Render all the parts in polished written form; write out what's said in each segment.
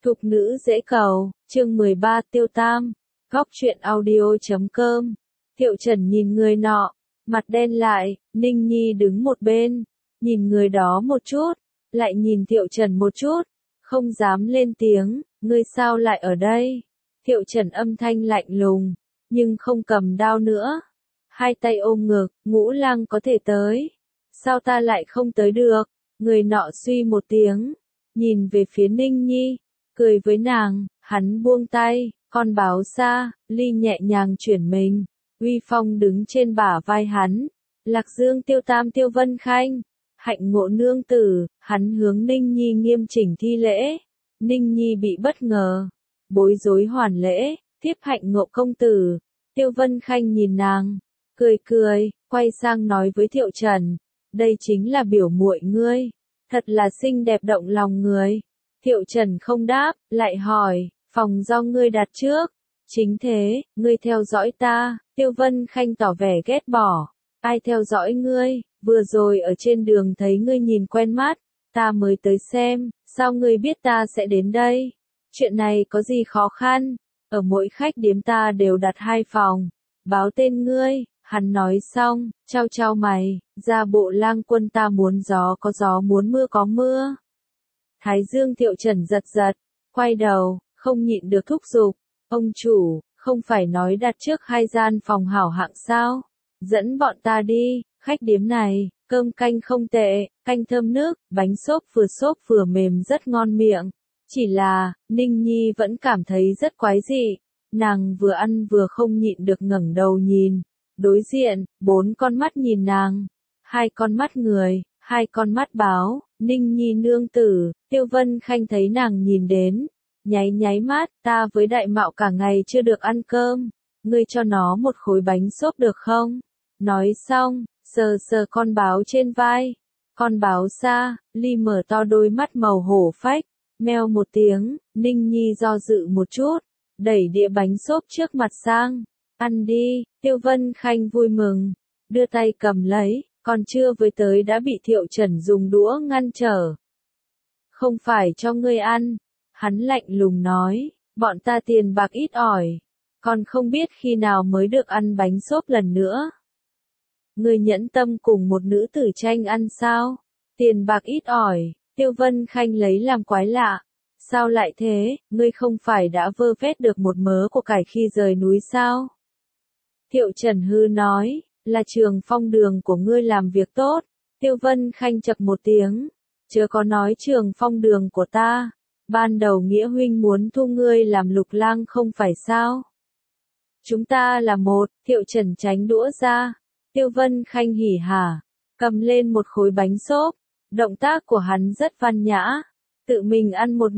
Thục nữ dễ cầu, chương 13 Tiêu Tam, góc truyện audio.com. Thiệu Trần nhìn người nọ, mặt đen lại, Ninh Nhi đứng một bên, nhìn người đó một chút, lại nhìn Thiệu Trần một chút, không dám lên tiếng, ngươi sao lại ở đây? Thiệu Trần âm thanh lạnh lùng, nhưng không cầm đao nữa. Hai tay ôm ngực, Ngũ Lăng có thể tới. Sao ta lại không tới được? Người nọ suy một tiếng, nhìn về phía Ninh Nhi, cười với nàng, hắn buông tay, con báo xa, Ly nhẹ nhàng chuyển mình, uy phong đứng trên bả vai hắn. Lạc Dương Tiêu Tam Tiêu Vân Khanh, Hạnh Ngộ nương tử, hắn hướng Ninh Nhi nghiêm chỉnh thi lễ. Ninh Nhi bị bất ngờ, bối rối hoàn lễ, tiếp Hạnh Ngộ công tử. Tiêu Vân Khanh nhìn nàng, cười cười, quay sang nói với Thiệu Trần, đây chính là biểu muội ngươi, thật là xinh đẹp động lòng người. Thiệu Trần không đáp, lại hỏi, phòng do ngươi đặt trước. Chính thế, ngươi theo dõi ta. Tiêu Vân Khanh tỏ vẻ ghét bỏ. Ai theo dõi ngươi, vừa rồi ở trên đường thấy ngươi nhìn quen mắt, ta mới tới xem, sao ngươi biết ta sẽ đến đây? Chuyện này có gì khó khăn, ở mỗi khách điếm ta đều đặt 2 phòng, báo tên ngươi. Hắn nói xong, trao trao mày, ra bộ lang quân ta muốn gió có gió muốn mưa có mưa. Thái Dương Thiệu Trần giật giật, quay đầu, không nhịn được thúc giục, ông chủ, không phải nói đặt trước 2 gian phòng hảo hạng sao? Dẫn bọn ta đi, khách điếm này, cơm canh không tệ, canh thơm nước, bánh xốp vừa mềm rất ngon miệng. Chỉ là, Ninh Nhi vẫn cảm thấy rất quái dị, nàng vừa ăn vừa không nhịn được ngẩng đầu nhìn. Đối diện, 4 con mắt nhìn nàng, 2 con mắt người, 2 con mắt báo. Ninh Nhi nương tử, Tiêu Vân Khanh thấy nàng nhìn đến, nháy mắt, ta với Đại Mạo cả ngày chưa được ăn cơm, ngươi cho nó một khối bánh xốp được không? Nói xong, sờ sờ con báo trên vai, con báo xa, Ly mở to đôi mắt màu hổ phách, meo một tiếng. Ninh Nhi do dự một chút, đẩy đĩa bánh xốp trước mặt sang, ăn đi. Tiêu Vân Khanh vui mừng, đưa tay cầm lấy, còn chưa với tới đã bị Thiệu Trần dùng đũa ngăn trở. Không phải cho ngươi ăn, hắn lạnh lùng nói, bọn ta tiền bạc ít ỏi, còn không biết khi nào mới được ăn bánh xốp lần nữa. Ngươi nhẫn tâm cùng một nữ tử tranh ăn sao? Tiền bạc ít ỏi, Tiêu Vân Khanh lấy làm quái lạ. Sao lại thế, ngươi không phải đã vơ vét được một mớ của cải khi rời núi sao? Thiệu Trần hư nói, là Trường Phong đường của ngươi làm việc tốt. Tiêu Vân Khanh chậc một tiếng, chớ có nói Trường Phong đường của ta. Ban đầu Nghĩa huynh muốn thu ngươi làm lục lang không phải sao? Chúng ta là một. Thiệu Trần tránh đũa ra. Tiêu Vân Khanh hỉ hả, cầm lên một khối bánh xốp. Động tác của hắn rất văn nhã, tự mình ăn một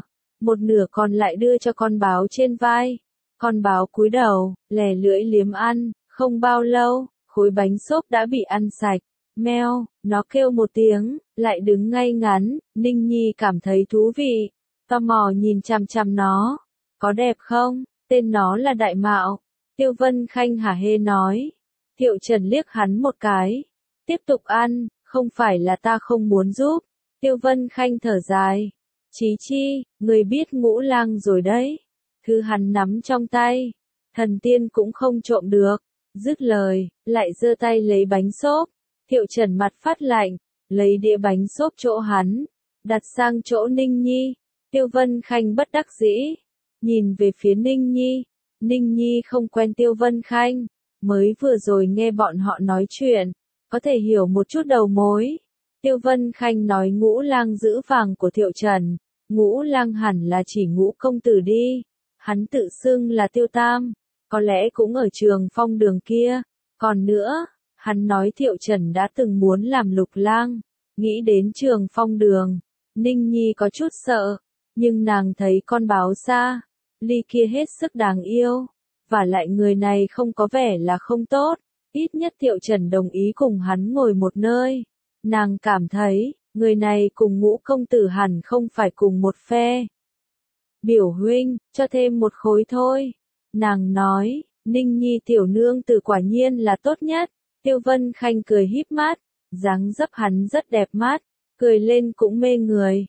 nửa còn lại đưa cho con báo trên vai. Con báo cúi đầu, lè lưỡi liếm ăn, không bao lâu, khối bánh xốp đã bị ăn sạch. Meo, nó kêu một tiếng, lại đứng ngay ngắn. Ninh Nhi cảm thấy thú vị, tò mò nhìn chằm chằm nó. Có đẹp không? Tên nó là Đại Mạo. Tiêu Vân Khanh hả hê nói. Thiệu Trần liếc hắn một cái, tiếp tục ăn, không phải là ta không muốn giúp. Tiêu Vân Khanh thở dài, Chí Chi, người biết Ngũ Lang rồi đấy. Thứ hắn nắm trong tay, thần tiên cũng không trộm được. Dứt lời, lại giơ tay lấy bánh xốp. Thiệu Trần mặt phát lạnh, lấy đĩa bánh xốp chỗ hắn, đặt sang chỗ Ninh Nhi. Tiêu Vân Khanh bất đắc dĩ, nhìn về phía Ninh Nhi. Ninh Nhi không quen Tiêu Vân Khanh, mới vừa rồi nghe bọn họ nói chuyện, có thể hiểu một chút đầu mối. Tiêu Vân Khanh nói Ngũ Lang giữ vàng của Thiệu Trần, Ngũ Lang hẳn là chỉ Ngũ công tử đi. Hắn tự xưng là Tiêu Tam, có lẽ cũng ở Trường Phong đường kia. Còn nữa, hắn nói Thiệu Trần đã từng muốn làm lục lang. Nghĩ đến Trường Phong đường, Ninh Nhi có chút sợ, nhưng nàng thấy con báo xa, Ly kia hết sức đáng yêu, và lại người này không có vẻ là không tốt. Ít nhất Thiệu Trần đồng ý cùng hắn ngồi một nơi. Nàng cảm thấy, người này cùng Ngũ công tử hẳn không phải cùng một phe. Biểu huynh, cho thêm một khối thôi. Nàng nói, Ninh Nhi tiểu nương tử quả nhiên là tốt nhất. Tiêu Vân Khanh cười híp mắt, dáng dấp hắn rất đẹp mắt, cười lên cũng mê người.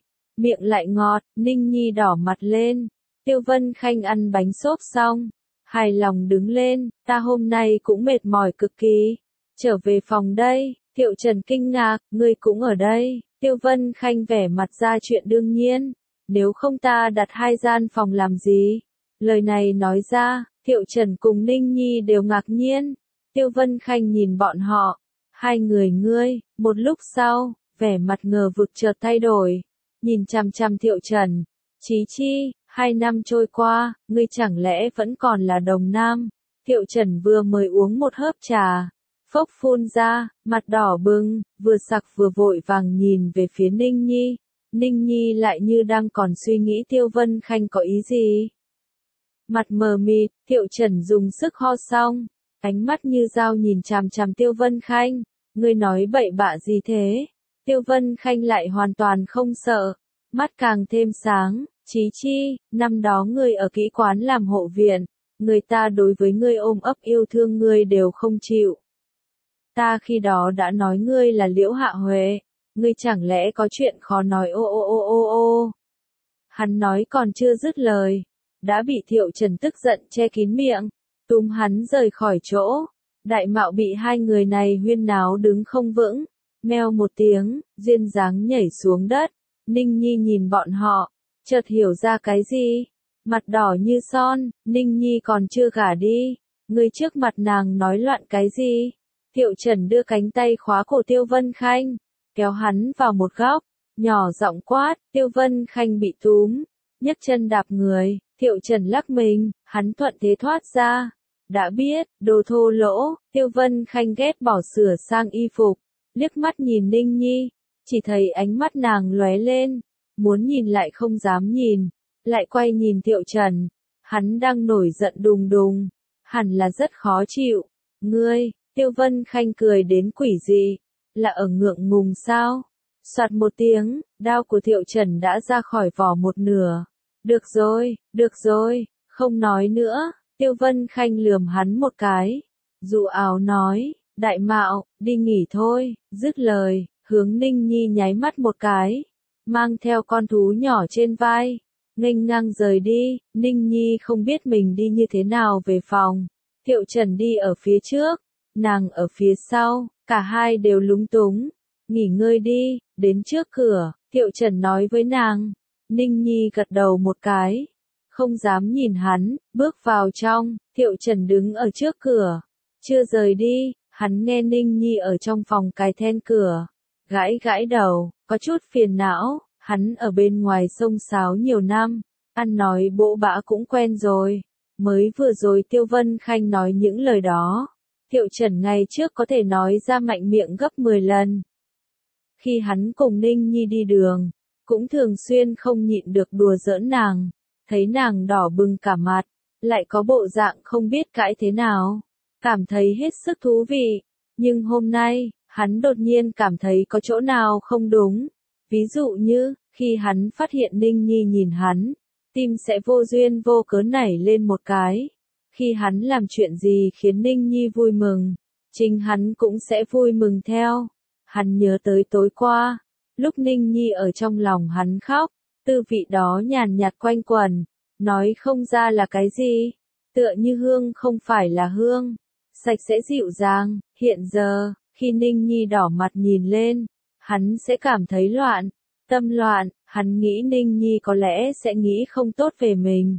miệng lại ngọt, Ninh Nhi đỏ mặt lên. Tiêu Vân Khanh ăn bánh xốp xong, hài lòng đứng lên, ta hôm nay cũng mệt mỏi cực kỳ. Trở về phòng đây, Thiệu Trần kinh ngạc, ngươi cũng ở đây. Tiêu Vân Khanh vẻ mặt ra chuyện đương nhiên, nếu không ta đặt 2 gian phòng làm gì? Lời này nói ra, Thiệu Trần cùng Ninh Nhi đều ngạc nhiên. Tiêu Vân Khanh nhìn bọn họ, hai người ngươi, một lúc sau, vẻ mặt ngờ vực chợt thay đổi, nhìn chằm chằm Thiệu Trần. Chí chi, 2 năm trôi qua, ngươi chẳng lẽ vẫn còn là đồng nam? Thiệu Trần vừa mới uống một hớp trà, phốc phun ra, mặt đỏ bừng, vừa sặc vừa vội vàng nhìn về phía Ninh Nhi. Ninh Nhi lại như đang còn suy nghĩ Tiêu Vân Khanh có ý gì. Mặt mờ mịt, Thiệu Trần dùng sức ho xong, ánh mắt như dao nhìn chằm chằm Tiêu Vân Khanh. Ngươi nói bậy bạ gì thế? Tiêu Vân Khanh lại hoàn toàn không sợ, mắt càng thêm sáng. Chí chi, năm đó ngươi ở kỹ quán làm hộ viện, người ta đối với ngươi ôm ấp yêu thương ngươi đều không chịu. Ta khi đó đã nói ngươi là Liễu Hạ Huệ, ngươi chẳng lẽ có chuyện khó nói ô ô ô ô ô. Hắn nói còn chưa dứt lời, đã bị Thiệu Trần tức giận che kín miệng, túm hắn rời khỏi chỗ. Đại Mạo bị hai người này huyên náo đứng không vững, meo một tiếng, duyên dáng nhảy xuống đất. Ninh Nhi nhìn bọn họ, chợt hiểu ra cái gì, mặt đỏ như son. Ninh Nhi còn chưa gả đi, người trước mặt nàng nói loạn cái gì? Thiệu Trần đưa cánh tay khóa cổ Tiêu Vân Khanh, kéo hắn vào một góc, nhỏ giọng quát. Tiêu Vân Khanh bị túm, nhấc chân đạp người. Thiệu Trần lắc mình, hắn thuận thế thoát ra. Đã biết, đồ thô lỗ. Tiêu Vân Khanh ghét bỏ sửa sang y phục, liếc mắt nhìn Ninh Nhi, chỉ thấy ánh mắt nàng lóe lên, muốn nhìn lại không dám nhìn, lại quay nhìn Thiệu Trần. Hắn đang nổi giận đùng đùng, hẳn là rất khó chịu. Ngươi, Tiêu Vân Khanh cười đến quỷ dị, là ở ngượng ngùng sao? Soạt một tiếng, đao của Thiệu Trần đã ra khỏi vỏ một nửa. Được rồi, không nói nữa. Tiêu Vân Khanh lườm hắn một cái, dụ áo nói, Đại Mạo, đi nghỉ thôi. Dứt lời, hướng Ninh Nhi nháy mắt một cái, mang theo con thú nhỏ trên vai, nghênh ngang rời đi. Ninh Nhi không biết mình đi như thế nào về phòng. Thiệu Trần đi ở phía trước, nàng ở phía sau, cả hai đều lúng túng. Nghỉ ngơi đi, đến trước cửa, Thiệu Trần nói với nàng. Ninh Nhi gật đầu một cái, không dám nhìn hắn, bước vào trong. Thiệu Trần đứng ở trước cửa, chưa rời đi. Hắn nghe Ninh Nhi ở trong phòng cài then cửa, gãi gãi đầu, có chút phiền não. Hắn ở bên ngoài xông xáo nhiều năm, ăn nói bỗ bã cũng quen rồi. Mới vừa rồi Tiêu Vân Khanh nói những lời đó, Thiệu Trần ngày trước có thể nói ra mạnh miệng gấp 10 lần. Khi hắn cùng Ninh Nhi đi đường, cũng thường xuyên không nhịn được đùa giỡn nàng, thấy nàng đỏ bừng cả mặt, lại có bộ dạng không biết cãi thế nào, cảm thấy hết sức thú vị. Nhưng hôm nay, hắn đột nhiên cảm thấy có chỗ nào không đúng. Ví dụ như, khi hắn phát hiện Ninh Nhi nhìn hắn, tim sẽ vô duyên vô cớ nảy lên một cái. Khi hắn làm chuyện gì khiến Ninh Nhi vui mừng, chính hắn cũng sẽ vui mừng theo. Hắn nhớ tới tối qua, lúc Ninh Nhi ở trong lòng hắn khóc, tư vị đó nhàn nhạt quanh quẩn, nói không ra là cái gì, tựa như hương không phải là hương, sạch sẽ dịu dàng. Hiện giờ, khi Ninh Nhi đỏ mặt nhìn lên, hắn sẽ cảm thấy loạn, tâm loạn. Hắn nghĩ Ninh Nhi có lẽ sẽ nghĩ không tốt về mình,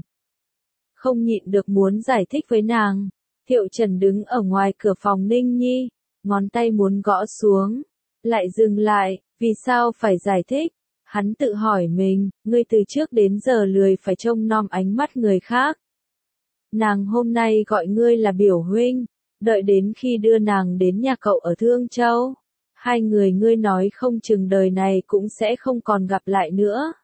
không nhịn được muốn giải thích với nàng. Thiệu Trần đứng ở ngoài cửa phòng Ninh Nhi, ngón tay muốn gõ xuống, lại dừng lại. Vì sao phải giải thích? Hắn tự hỏi mình, ngươi từ trước đến giờ lười phải trông nom ánh mắt người khác. Nàng hôm nay gọi ngươi là biểu huynh, đợi đến khi đưa nàng đến nhà cậu ở Thương Châu, hai người ngươi nói không chừng đời này cũng sẽ không còn gặp lại nữa.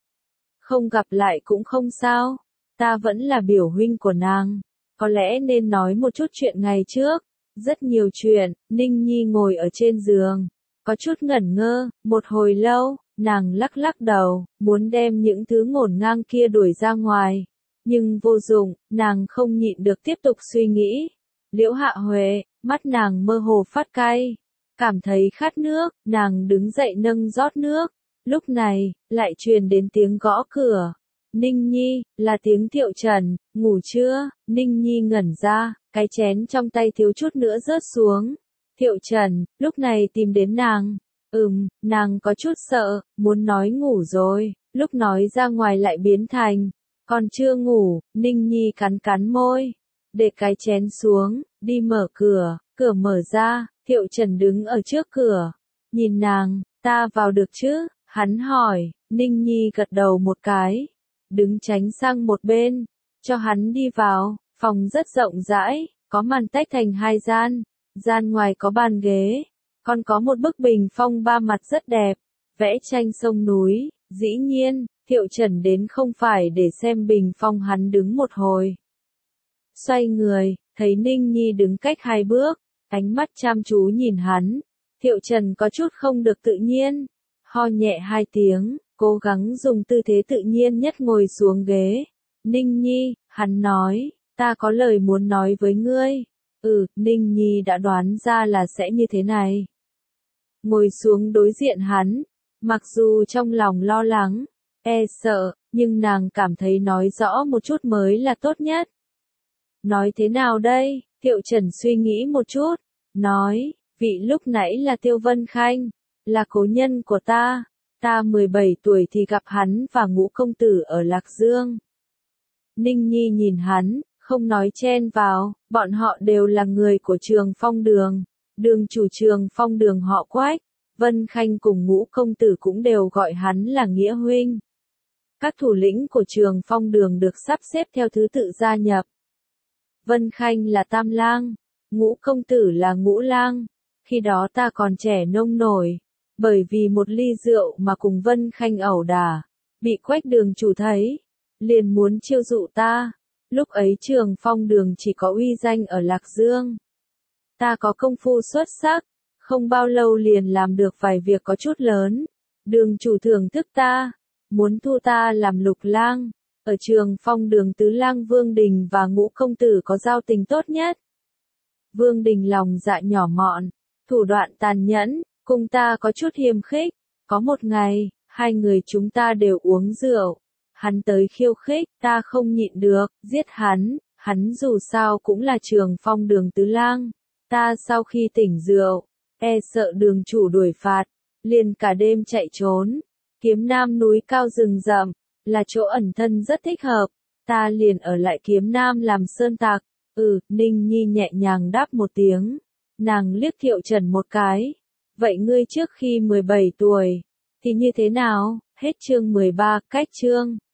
Không gặp lại cũng không sao, ta vẫn là biểu huynh của nàng, có lẽ nên nói một chút chuyện ngày trước. Rất nhiều chuyện. Ninh Nhi ngồi ở trên giường, có chút ngẩn ngơ. Một hồi lâu, nàng lắc lắc đầu, muốn đem những thứ ngổn ngang kia đuổi ra ngoài. Nhưng vô dụng, nàng không nhịn được tiếp tục suy nghĩ. Liễu Hạ Huệ, mắt nàng mơ hồ phát cay, cảm thấy khát nước. Nàng đứng dậy nâng rót nước, Lúc này, lại truyền đến tiếng gõ cửa. Ninh Nhi, là tiếng Thiệu Trần, ngủ chưa? Ninh Nhi ngẩn ra, cái chén trong tay thiếu chút nữa rớt xuống. Thiệu Trần, lúc này tìm đến nàng. Nàng có chút sợ, muốn nói ngủ rồi, lúc nói ra ngoài lại biến thành, còn chưa ngủ. Ninh Nhi cắn cắn môi, để cái chén xuống, đi mở cửa, cửa mở ra, Thiệu Trần đứng ở trước cửa, nhìn nàng, ta vào được chứ? Hắn hỏi. Ninh Nhi gật đầu một cái, đứng tránh sang một bên, cho hắn đi vào. Phòng rất rộng rãi, có màn tách thành hai gian, gian ngoài có bàn ghế, còn có một bức bình phong ba mặt rất đẹp, vẽ tranh sông núi. Dĩ nhiên, Thiệu Trần đến không phải để xem bình phong, hắn đứng một hồi. Xoay người, thấy Ninh Nhi đứng cách hai bước, ánh mắt chăm chú nhìn hắn. Thiệu Trần có chút không được tự nhiên, ho nhẹ hai tiếng, cố gắng dùng tư thế tự nhiên nhất ngồi xuống ghế. Ninh Nhi, hắn nói, ta có lời muốn nói với ngươi. Ninh Nhi đã đoán ra là sẽ như thế này. Ngồi xuống đối diện hắn, mặc dù trong lòng lo lắng, sợ, nhưng nàng cảm thấy nói rõ một chút mới là tốt nhất. Nói thế nào đây? Thiệu Trần suy nghĩ một chút, nói, vị lúc nãy là Tiêu Vân Khanh, là cố nhân của ta. Ta 17 tuổi thì gặp hắn và Ngũ công tử ở Lạc Dương. Ninh Nhi nhìn hắn, không nói chen vào, bọn họ đều là người của Trường Phong Đường, đường chủ Trường Phong Đường họ Quách. Vân Khanh cùng Ngũ công tử cũng đều gọi hắn là nghĩa huynh. Các thủ lĩnh của Trường Phong Đường được sắp xếp theo thứ tự gia nhập. Vân Khanh là Tam Lang, Ngũ công tử là Ngũ Lang. Khi đó ta còn trẻ nông nổi, bởi vì một ly rượu mà cùng Vân Khanh ẩu đả, bị Quách đường chủ thấy, liền muốn chiêu dụ ta. Lúc ấy Trường Phong Đường chỉ có uy danh ở Lạc Dương. Ta có công phu xuất sắc, không bao lâu liền làm được vài việc có chút lớn. Đường chủ thưởng thức ta, muốn thu ta làm lục lang. Ở Trường Phong Đường tứ lang Vương Đình và Ngũ công tử có giao tình tốt nhất. Vương Đình lòng dạ nhỏ mọn, thủ đoạn tàn nhẫn, cùng ta có chút hiềm khích. Có một ngày, hai người chúng ta đều uống rượu. Hắn tới khiêu khích, ta không nhịn được, giết hắn. Hắn dù sao cũng là Trường Phong Đường tứ lang. Ta sau khi tỉnh rượu, sợ đường chủ đuổi phạt, liền cả đêm chạy trốn. Kiếm Nam núi cao rừng rậm, là chỗ ẩn thân rất thích hợp. Ta liền ở lại Kiếm Nam làm sơn tạc. Ninh Nhi nhẹ nhàng đáp một tiếng. Nàng liếc Thiệu Trần một cái. Vậy ngươi trước khi 17 tuổi, thì như thế nào? Hết chương 13, cách chương.